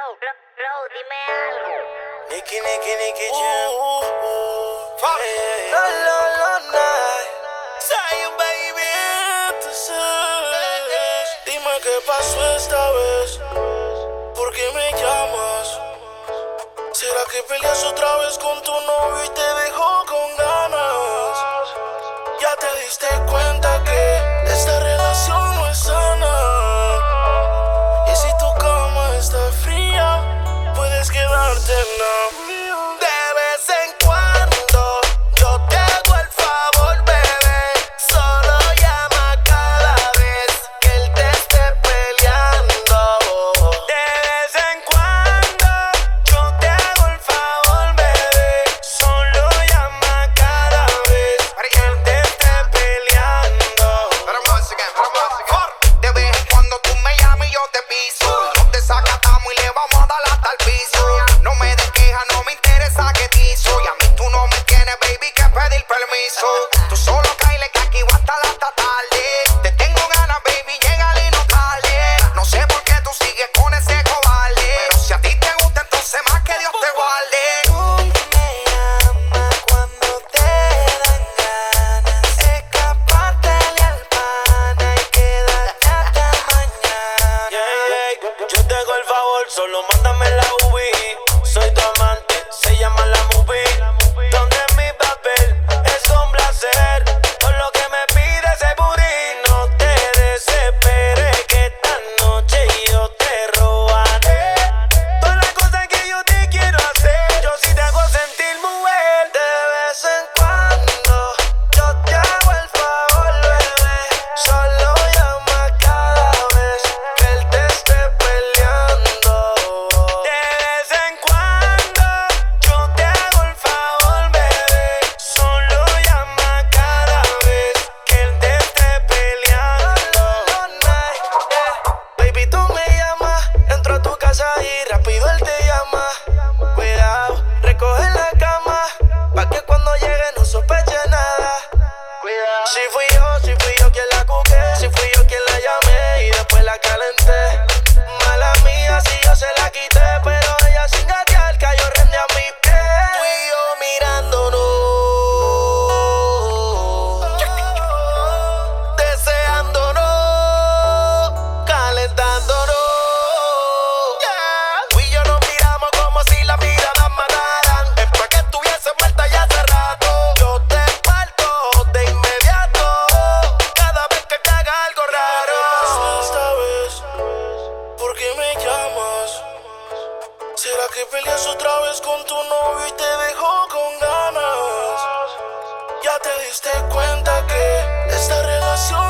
Dime algo. Nicky Jam. La la la night. Zion, baby, tú sabes. Dime qué pasó esta vez. ¿Por qué me llamas? ¿Será que peleas otra vez con tu novio y te dejó con ganas? Ya te diste cuenta que esta relación no es sana. Y si tu cama está fría, puedes quedarte en la mía. De vez en cuando yo te hago el favor, bebé. Solo llama cada vez que él te esté peleando. De vez en cuando yo te hago el favor, bebé. Solo llama cada vez que él te esté peleando. De vez en cuando tú me llamas y yo te piso. No te sacatamos y le vamos a dar hasta el piso. No me des queja, no me interesa que te hizo. Y a mí tú no me tienes, baby, que pedir permiso. Tú solo cáele que aquí va a estar hasta tarde. Te tengo ganas, baby, llégale y no tarde. No sé por qué tú sigues con ese cobarde. Pero si a ti te gusta, entonces más que Dios te guarde. Tú me llamas cuando te dan ganas. Escapártele al pana y quédate hasta mañana. Yo te hago el favor, solo mándame la UBI. Soy tu amante, se llama la movie. Donde es mi papel, es un placer. Por lo que me pides ese booty. No te desesperes que esta noche yo te robaré. Todas las cosas que yo te quiero hacer, yo sí te hago sentir mujer. De vez en cuando yo te hago el favor, bebé. Solo llama cada vez que él te esté peleando. De vez en cuando yo te hago el favor, bebé. Solo llama cada vez que él te esté peleando. Baby, tú me llamas, entro a tu casa y rápido él te llama. Cuidado, recoge la cama, pa' que cuando llegue no sospeche nada. Cuidado. Si fui yo quien la cuqué, si fui yo quien la llamé y después la calenté. Mala mía si yo se la quité, pero ella sin gatear cayó rende a mis pies. Tú y yo mirándonos, deseándonos, calentándonos. Tú y yo nos miramos como si las miradas mataran. Es pa' que estuviese muerta ya hace rato. Yo te parto de inmediato cada vez que te haga algo raro. Esta vez, ¿por qué me llamas? ¿Será que peleas otra vez con tu novio y te dejó con ganas? Ya te diste cuenta que esta relación